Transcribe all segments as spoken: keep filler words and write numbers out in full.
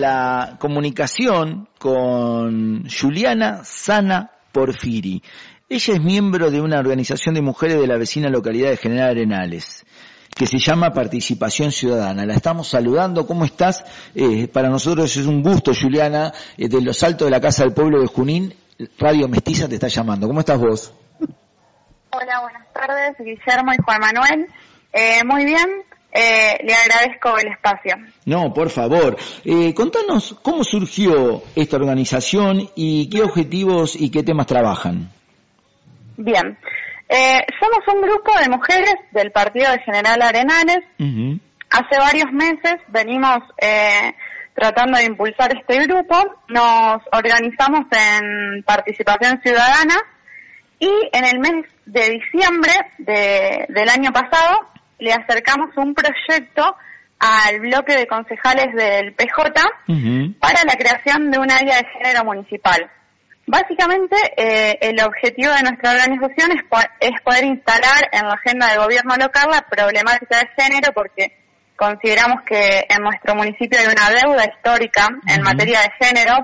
la comunicación con Juliana Sana Porfiri. Ella es miembro de una organización de mujeres de la vecina localidad de General Arenales, que se llama Participación Ciudadana. La estamos saludando. ¿Cómo estás? Eh, para nosotros es un gusto, Juliana, eh, de los altos de la Casa del Pueblo de Junín, Radio Mestiza te está llamando. ¿Cómo estás vos? Hola, buenas tardes, Guillermo y Juan Manuel. Eh, muy bien, eh, le agradezco el espacio. No, por favor. Eh, contanos cómo surgió esta organización y qué objetivos y qué temas trabajan. Bien, eh, somos un grupo de mujeres del partido de General Arenales. Uh-huh. Hace varios meses venimos eh, tratando de impulsar este grupo. Nos organizamos en Participación Ciudadana y en el mes de diciembre de, del año pasado le acercamos un proyecto al bloque de concejales del P J uh-huh. para la creación de un área de género municipal. Básicamente, eh, el objetivo de nuestra organización es, po- es poder instalar en la agenda de gobierno local la problemática de género, porque consideramos que en nuestro municipio hay una deuda histórica en uh-huh. materia de género,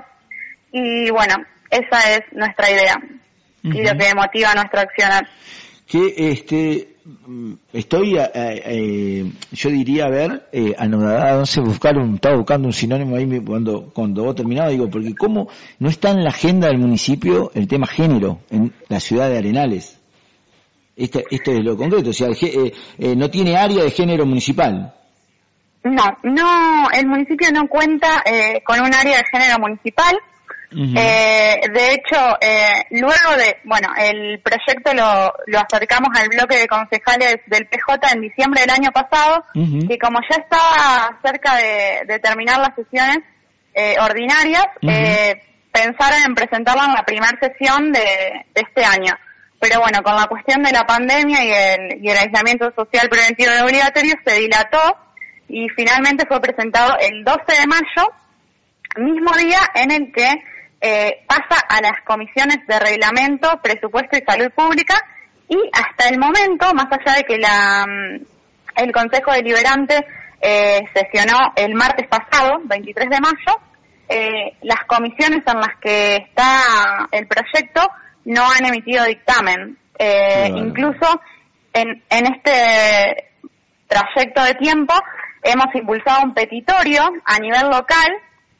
y bueno, esa es nuestra idea uh-huh. y lo que motiva nuestro accionar. Que este estoy eh, eh, yo diría a ver eh, anodada, no sé, buscar un estaba buscando un sinónimo ahí cuando cuando vos terminabas, digo, porque cómo no está en la agenda del municipio el tema género en la ciudad de Arenales. Este, esto es lo concreto, o sea, el, eh, eh, no tiene área de género municipal. No, no, el municipio no cuenta eh, con un área de género municipal. Uh-huh. Eh, de hecho, eh, luego de, bueno, el proyecto lo, lo acercamos al bloque de concejales del P J en diciembre del año pasado, uh-huh. que como ya estaba cerca de, de terminar las sesiones eh, ordinarias, uh-huh. eh, pensaron en presentarla en la primera sesión de, de este año. Pero bueno, con la cuestión de la pandemia y el, y el aislamiento social preventivo y obligatorio se dilató y finalmente fue presentado el doce de mayo, mismo día en el que Eh, pasa a las comisiones de reglamento, presupuesto y salud pública, y hasta el momento, más allá de que la el Consejo Deliberante eh, sesionó el martes pasado, veintitrés de mayo, eh, las comisiones en las que está el proyecto no han emitido dictamen. Eh, sí, bueno. Incluso en, en este trayecto de tiempo hemos impulsado un petitorio a nivel local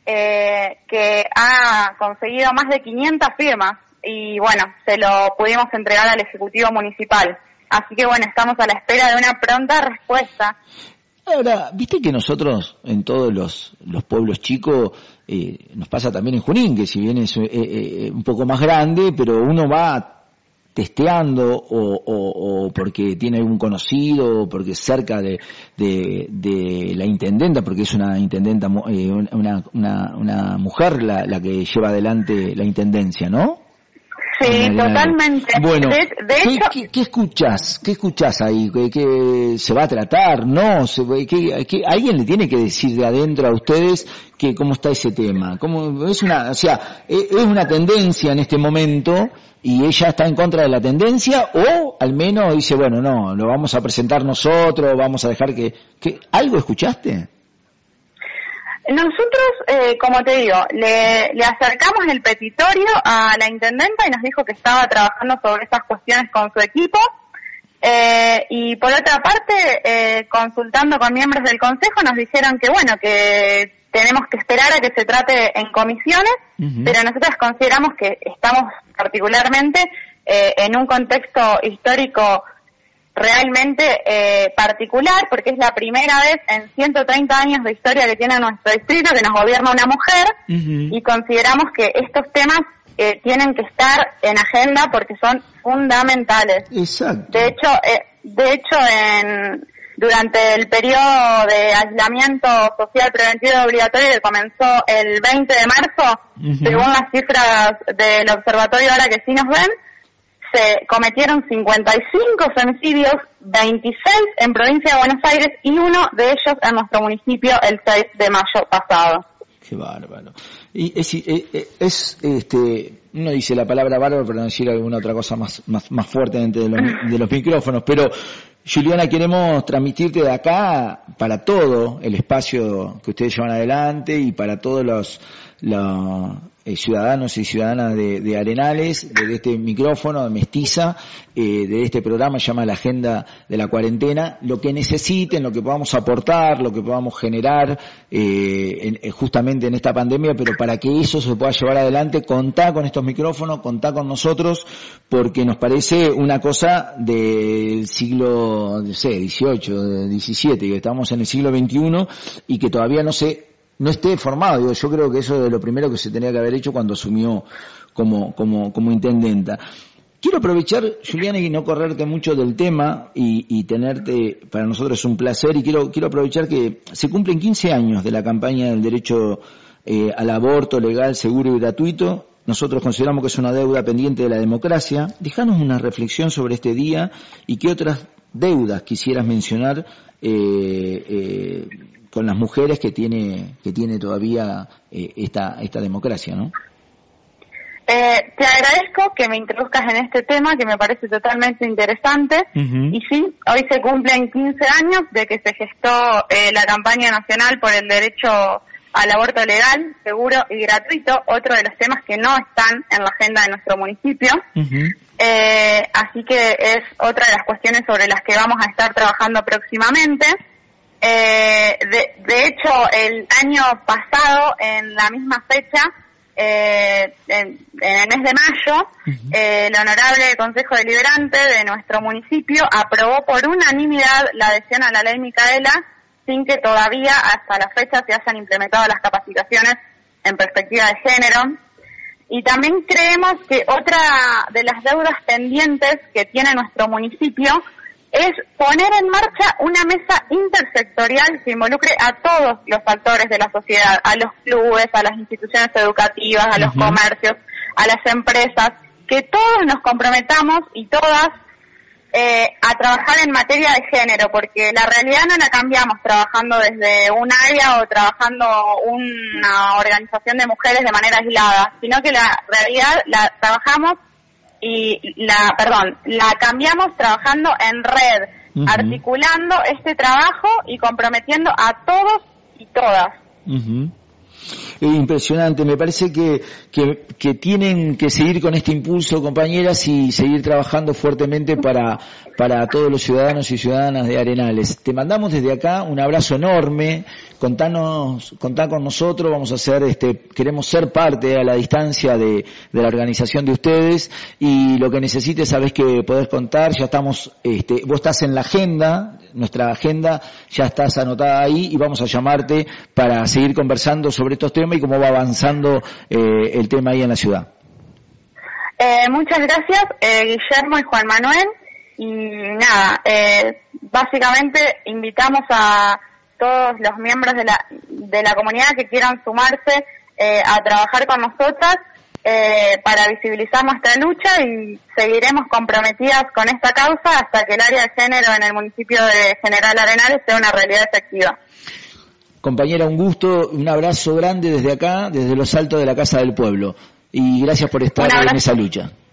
Eh, que ha conseguido más de quinientas firmas y bueno, se lo pudimos entregar al Ejecutivo Municipal. Así que bueno, estamos a la espera de una pronta respuesta. Ahora, viste que nosotros en todos los, los pueblos chicos, eh, nos pasa también en Junín, que si bien es eh, eh, un poco más grande, pero uno va testeando o, o, o porque tiene algún conocido, o porque es cerca de, de, de la intendenta, porque es una intendenta, eh, una, una, una mujer la, la que lleva adelante la intendencia, ¿no? Sí, totalmente. Bueno, de, de ¿qué, hecho... ¿qué, qué escuchás? ¿Qué escuchás ahí? ¿Qué, qué se va a tratar? ¿No? Se, ¿qué, qué, ¿Alguien le tiene que decir de adentro a ustedes que cómo está ese tema? ¿Cómo, es una, o sea, es una tendencia en este momento y ella está en contra de la tendencia, o al menos dice, bueno, no, lo vamos a presentar nosotros, vamos a dejar que... que ¿algo escuchaste? Nosotros, eh, como te digo, le, le acercamos el petitorio a la intendenta y nos dijo que estaba trabajando sobre estas cuestiones con su equipo. Eh, y por otra parte, eh, consultando con miembros del consejo, nos dijeron que bueno, que tenemos que esperar a que se trate en comisiones, uh-huh. pero nosotros consideramos que estamos particularmente eh, en un contexto histórico realmente eh, particular, porque es la primera vez en ciento treinta años de historia que tiene nuestro distrito que nos gobierna una mujer, uh-huh. y consideramos que estos temas eh, tienen que estar en agenda porque son fundamentales. Exacto. De hecho, eh, de hecho en durante el periodo de aislamiento social preventivo y obligatorio que comenzó el veinte de marzo, uh-huh. según las cifras del observatorio ahora que sí nos ven, se cometieron cincuenta y cinco femicidios, veintiséis en provincia de Buenos Aires y uno de ellos en nuestro municipio el seis de mayo pasado. Qué bárbaro. Y es, es, es este, uno dice la palabra bárbaro para no decir alguna otra cosa más más, más fuerte dentro de los, de los micrófonos, pero Juliana, queremos transmitirte de acá para todo el espacio que ustedes llevan adelante y para todos los, los eh, ciudadanos y ciudadanas de, de Arenales, desde este micrófono de Mestiza, eh, de este programa llama La Agenda de la Cuarentena, lo que necesiten, lo que podamos aportar, lo que podamos generar eh, en, justamente en esta pandemia, pero para que eso se pueda llevar adelante, contá con estos micrófonos, contá con nosotros, porque nos parece una cosa del siglo, no sé, dieciocho, diecisiete, que estamos en el siglo veintiuno y que todavía no se no esté formado. Digo, yo creo que eso es lo primero que se tenía que haber hecho cuando asumió como como como intendenta. Quiero aprovechar, Juliana, y no correrte mucho del tema y, y tenerte, para nosotros es un placer, y quiero quiero aprovechar que se cumplen quince años de la campaña del derecho eh, al aborto legal, seguro y gratuito. Nosotros consideramos que es una deuda pendiente de la democracia. Dejanos una reflexión sobre este día y qué otras deudas quisieras mencionar eh, eh, con las mujeres que tiene que tiene todavía eh, esta esta democracia, ¿no? Eh, te agradezco que me introduzcas en este tema que me parece totalmente interesante. Uh-huh. Y sí, hoy se cumplen quince años de que se gestó eh, la campaña nacional por el derecho al aborto legal, seguro y gratuito, otro de los temas que no están en la agenda de nuestro municipio. Uh-huh. Eh, así que es otra de las cuestiones sobre las que vamos a estar trabajando próximamente. Eh, de, de hecho, el año pasado, en la misma fecha, eh, en, en el mes de mayo, uh-huh. eh, el Honorable Consejo Deliberante de nuestro municipio aprobó por unanimidad la adhesión a la Ley Micaela, sin que todavía hasta la fecha se hayan implementado las capacitaciones en perspectiva de género. Y también creemos que otra de las deudas pendientes que tiene nuestro municipio es poner en marcha una mesa intersectorial que involucre a todos los actores de la sociedad, a los clubes, a las instituciones educativas, a los uh-huh. comercios, a las empresas, que todos nos comprometamos y todas Eh, a trabajar en materia de género, porque la realidad no la cambiamos trabajando desde un área o trabajando una organización de mujeres de manera aislada, sino que la realidad la trabajamos y la, perdón, la cambiamos trabajando en red, uh-huh. articulando este trabajo y comprometiendo a todos y todas. Uh-huh. Impresionante, me parece que, que que tienen que seguir con este impulso, compañeras, y seguir trabajando fuertemente para para todos los ciudadanos y ciudadanas de Arenales. Te mandamos desde acá un abrazo enorme, contanos, contá con nosotros, vamos a hacer, este, queremos ser parte a la distancia de, de la organización de ustedes, y lo que necesites sabés que podés contar, ya estamos, este, vos estás en la agenda, nuestra agenda, ya estás anotada ahí, y vamos a llamarte para seguir conversando sobre estos temas y cómo va avanzando eh, el tema ahí en la ciudad. Eh, muchas gracias, eh, Guillermo y Juan Manuel, y nada, eh, básicamente invitamos a todos los miembros de la de la comunidad que quieran sumarse eh, a trabajar con nosotras eh, para visibilizar nuestra lucha, y seguiremos comprometidas con esta causa hasta que el área de género en el municipio de General Arenales sea una realidad efectiva. Compañera, un gusto, un abrazo grande desde acá, desde los altos de la Casa del Pueblo, y gracias por estar en esa lucha.